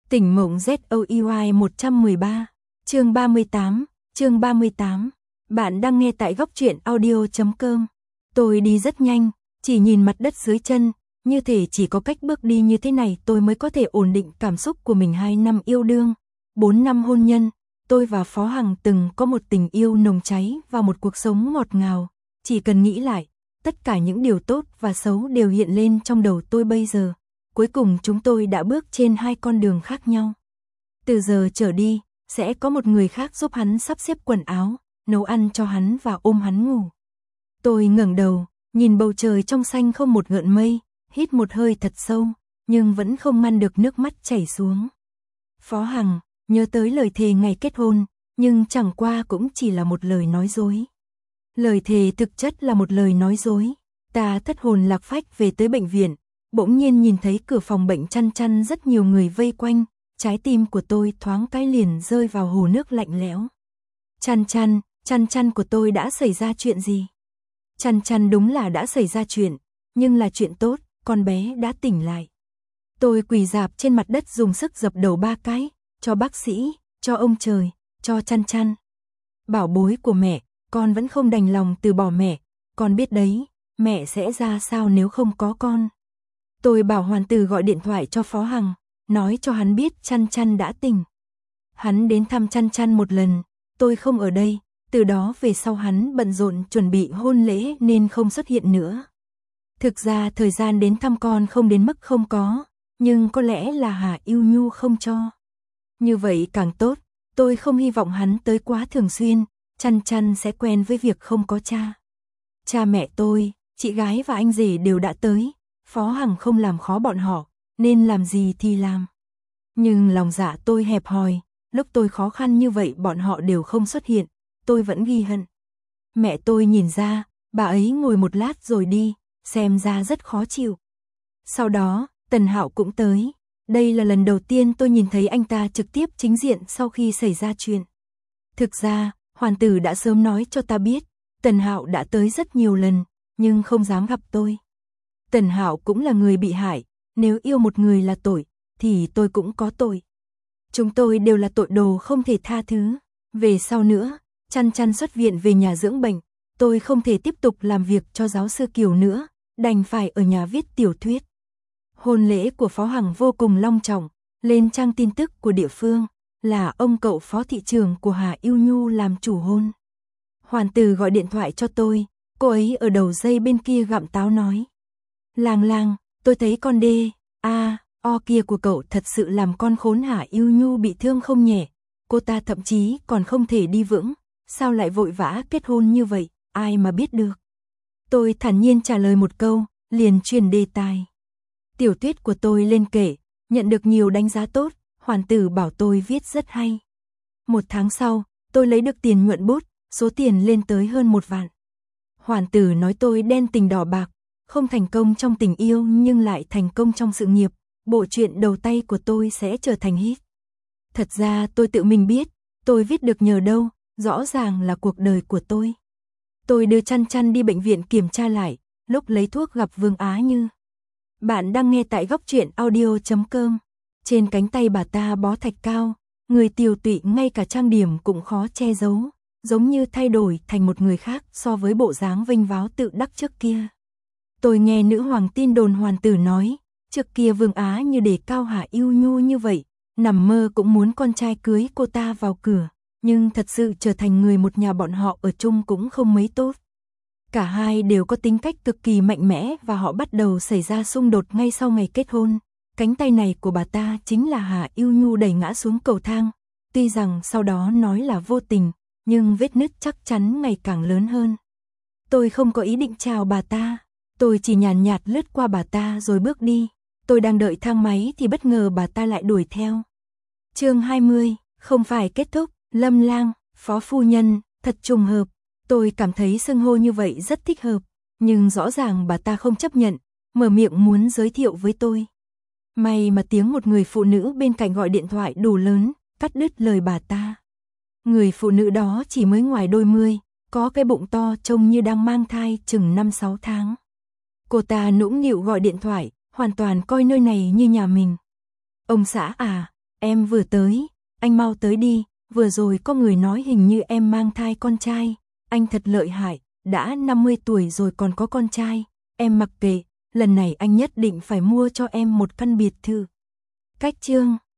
Tỉnh mộng ZOEY 113, chương 38, bạn đang nghe tại góc truyện audio.com. Tôi đi rất nhanh, chỉ nhìn mặt đất dưới chân, như thể chỉ có cách bước đi như thế này tôi mới có thể ổn định cảm xúc của mình. 2 năm yêu đương, 4 năm hôn nhân, tôi và Phó Hằng từng có một tình yêu nồng cháy và một cuộc sống ngọt ngào. Chỉ cần nghĩ lại, tất cả những điều tốt và xấu đều hiện lên trong đầu tôi bây giờ. Cuối cùng chúng tôi đã bước trên 2 con đường khác nhau. Từ giờ trở đi, sẽ có một người khác giúp hắn sắp xếp quần áo, nấu ăn cho hắn và ôm hắn ngủ. Tôi ngẩng đầu, nhìn bầu trời trong xanh không một gợn mây, hít một hơi thật sâu, nhưng vẫn không ngăn được nước mắt chảy xuống. Phó Hằng, nhớ tới lời thề ngày kết hôn, nhưng chẳng qua cũng chỉ là một lời nói dối. Lời thề thực chất là một lời nói dối. Ta thất hồn lạc phách về tới bệnh viện, bỗng nhiên nhìn thấy cửa phòng bệnh chăn chăn rất nhiều người vây quanh, trái tim của tôi thoáng cái liền rơi vào hồ nước lạnh lẽo. Chăn chăn của tôi đã xảy ra chuyện gì? Chăn chăn đúng là đã xảy ra chuyện, nhưng là chuyện tốt, con bé đã tỉnh lại. Tôi quỳ rạp trên mặt đất dùng sức dập đầu 3 cái, cho bác sĩ, cho ông trời, cho chăn chăn. Bảo bối của mẹ, con vẫn không đành lòng từ bỏ mẹ, con biết đấy, mẹ sẽ ra sao nếu không có con. Tôi bảo Hoàn Tử gọi điện thoại cho Phó Hằng, nói cho hắn biết chăn chăn đã tỉnh. Hắn đến thăm chăn chăn một lần, tôi không ở đây, từ đó về sau hắn bận rộn chuẩn bị hôn lễ nên không xuất hiện nữa. Thực ra thời gian đến thăm con không đến mức không có, nhưng có lẽ là Hà Yêu Nhu không cho. Như vậy càng tốt, tôi không hy vọng hắn tới quá thường xuyên, chăn chăn sẽ quen với việc không có cha. Cha mẹ tôi, chị gái và anh rể đều đã tới, Phó Hằng không làm khó bọn họ, nên làm gì thì làm. Nhưng lòng dạ tôi hẹp hòi, lúc tôi khó khăn như vậy bọn họ đều không xuất hiện, tôi vẫn ghi hận. Mẹ tôi nhìn ra, bà ấy ngồi một lát rồi đi, xem ra rất khó chịu. Sau đó, Tần Hạo cũng tới. Đây là lần đầu tiên tôi nhìn thấy anh ta trực tiếp chính diện sau khi xảy ra chuyện. Thực ra, Hoàn Tử đã sớm nói cho ta biết, Tần Hạo đã tới rất nhiều lần, nhưng không dám gặp tôi. Tần Hạo cũng là người bị hại, nếu yêu một người là tội, thì tôi cũng có tội. Chúng tôi đều là tội đồ không thể tha thứ. Về sau nữa, chăn chăn xuất viện về nhà dưỡng bệnh, tôi không thể tiếp tục làm việc cho giáo sư Kiều nữa, đành phải ở nhà viết tiểu thuyết. Hôn lễ của Phó Hằng vô cùng long trọng, lên trang tin tức của địa phương, là ông cậu phó thị trưởng của Hà Yêu Nhu làm chủ hôn. Hoàn Tử gọi điện thoại cho tôi, cô ấy ở đầu dây bên kia gặm táo nói. Lang, tôi thấy con o kia của cậu thật sự làm con khốn Hà Yêu Nhu bị thương không nhẹ, cô ta thậm chí còn không thể đi vững, sao lại vội vã kết hôn như vậy, ai mà biết được. Tôi thản nhiên trả lời một câu, liền chuyển đề tài. Tiểu thuyết của tôi lên kệ, nhận được nhiều đánh giá tốt, Hoàn Tử bảo tôi viết rất hay. 1 tháng sau, tôi lấy được tiền nhuận bút, số tiền lên tới hơn 1 vạn. Hoàn Tử nói tôi đen tình đỏ bạc, không thành công trong tình yêu nhưng lại thành công trong sự nghiệp, bộ truyện đầu tay của tôi sẽ trở thành hit. Thật ra tôi tự mình biết, tôi viết được nhờ đâu, rõ ràng là cuộc đời của tôi. Tôi đưa chăn chăn đi bệnh viện kiểm tra lại, lúc lấy thuốc gặp Vương Á Như. Bạn đang nghe tại góc truyện audio.com. Trên cánh tay bà ta bó thạch cao, người tiều tụy ngay cả trang điểm cũng khó che giấu, giống như thay đổi thành một người khác so với bộ dáng vênh váo tự đắc trước kia. Tôi nghe nữ hoàng tin đồn Hoàn Tử nói, trước kia Vương Á Như đề cao Hà Yêu Nhu như vậy, nằm mơ cũng muốn con trai cưới cô ta vào cửa, nhưng thật sự trở thành người một nhà bọn họ ở chung cũng không mấy tốt. Cả hai đều có tính cách cực kỳ mạnh mẽ và họ bắt đầu xảy ra xung đột ngay sau ngày kết hôn. Cánh tay này của bà ta chính là Hà Yêu Nhu đẩy ngã xuống cầu thang. Tuy rằng sau đó nói là vô tình, nhưng vết nứt chắc chắn ngày càng lớn hơn. Tôi không có ý định chào bà ta, tôi chỉ nhàn nhạt lướt qua bà ta rồi bước đi. Tôi đang đợi thang máy thì bất ngờ bà ta lại đuổi theo. Chương 20, không phải kết thúc, Lâm Lang, Phó phu nhân, thật trùng hợp. Tôi cảm thấy xưng hô như vậy rất thích hợp, nhưng rõ ràng bà ta không chấp nhận, mở miệng muốn giới thiệu với tôi. May mà tiếng một người phụ nữ bên cạnh gọi điện thoại đủ lớn, cắt đứt lời bà ta. Người phụ nữ đó chỉ mới ngoài đôi mươi, có cái bụng to trông như đang mang thai chừng 5-6 tháng. Cô ta nũng nịu gọi điện thoại, hoàn toàn coi nơi này như nhà mình. Ông xã à, Em vừa tới, anh mau tới đi, vừa rồi có người nói hình như em mang thai con trai. Anh thật lợi hại, đã 50 tuổi rồi còn có con trai. Em mặc kệ, lần này anh nhất định phải mua cho em một căn biệt thự. Cách chương